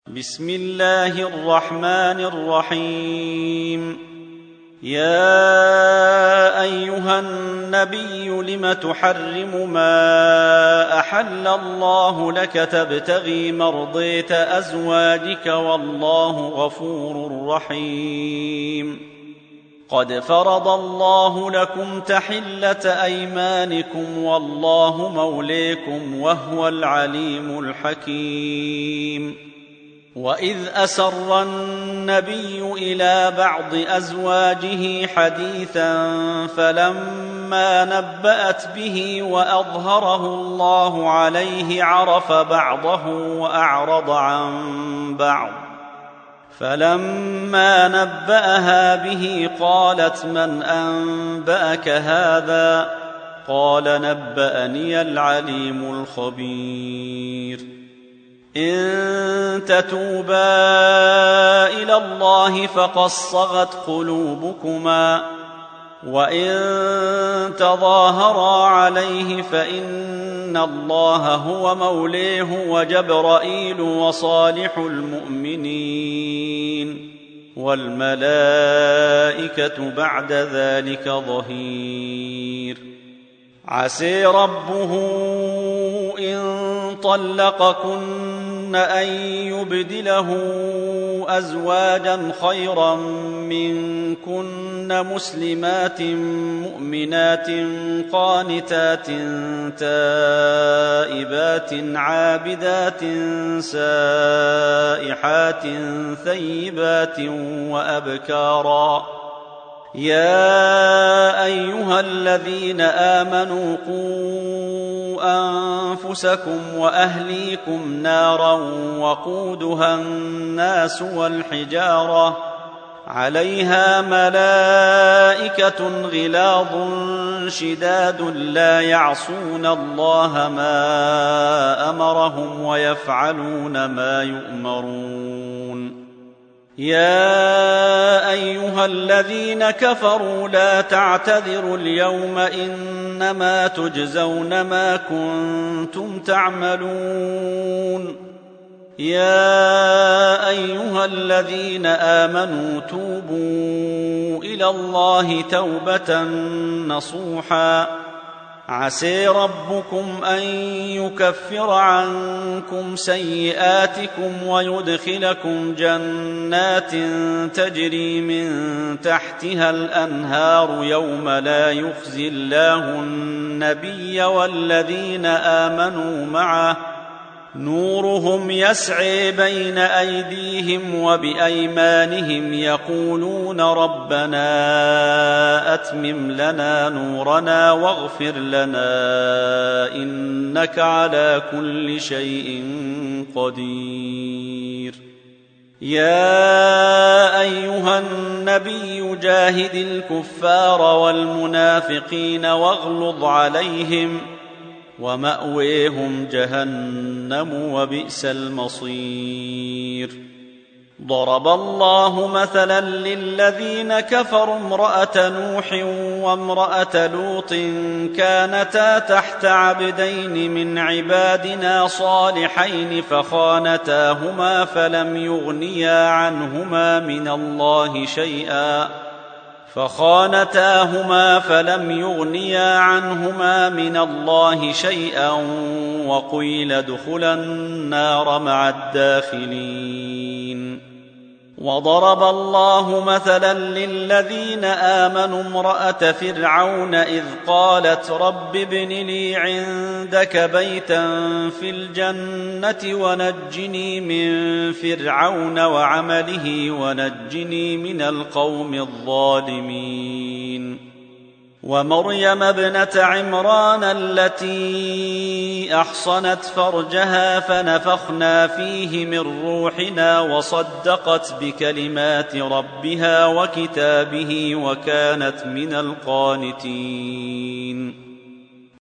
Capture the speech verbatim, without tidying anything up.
بسم الله الرحمن الرحيم. يا أيها النبي لم تحرم ما أحل الله لك تبتغي مرضية أزواجك والله غفور رحيم. قد فرض الله لكم تحلة أيمانكم والله موليكم وهو العليم الحكيم. وإذ أسر النبي إلى بعض أزواجه حديثا فلما نبأت به وأظهره الله عليه عرف بعضه وأعرض عن بعض، فلما نبأها به قالت من أنبأك هذا؟ قال نبأني العليم الخبير. إن تتوبا إلى الله فقد صغت قلوبكما، وإن تظاهرا عليه فإن الله هو موليه وجبرائيل وصالح المؤمنين والملائكة بعد ذلك ظهير. عسى ربه إن طلقكن أن يبدله أزواجا خيرا منكن مسلمات مؤمنات قانتات تائبات عابدات سائحات ثيبات وأبكارا. يا أيها الذين آمنوا قوا أنفسكم وأهليكم نارا وقودها الناس والحجارة عليها ملائكة غلاظ شداد لا يعصون الله ما أمرهم ويفعلون ما يؤمرون. يا أيها الذين كفروا لا تعتذروا اليوم إنما تجزون ما كنتم تعملون. يا أيها الذين آمنوا توبوا إلى الله توبة نصوحا عسى ربكم أن يكفر عنكم سيئاتكم ويدخلكم جنات تجري من تحتها الأنهار يوم لا يخزي الله النبي والذين آمنوا معه نورهم يسعي بين أيديهم وبأيمانهم يقولون ربنا أتمم لنا نورنا واغفر لنا إنك على كل شيء قدير. يا أيها النبي جاهد الكفار والمنافقين واغلظ عليهم ومأويهم جهنم وبئس المصير. ضرب الله مثلا للذين كفروا امرأة نوح وامرأة لوط كانتا تحت عبدين من عبادنا صالحين فخانتاهما فلم يغنيا عنهما من الله شيئا فخانتاهما فلم يغنيا عنهما من الله شيئا وقيل ادخلا النار مع الداخلين. وضرب الله مثلا للذين آمنوا امرأة فرعون إذ قالت رب ابن لي عندك بيتا في الجنة ونجني من فرعون وعمله ونجني من القوم الظالمين. ومريم ابنة عمران التي أحصنت فرجها فنفخنا فيه من روحنا وصدقت بكلمات ربها وكتابه وكانت من القانتين.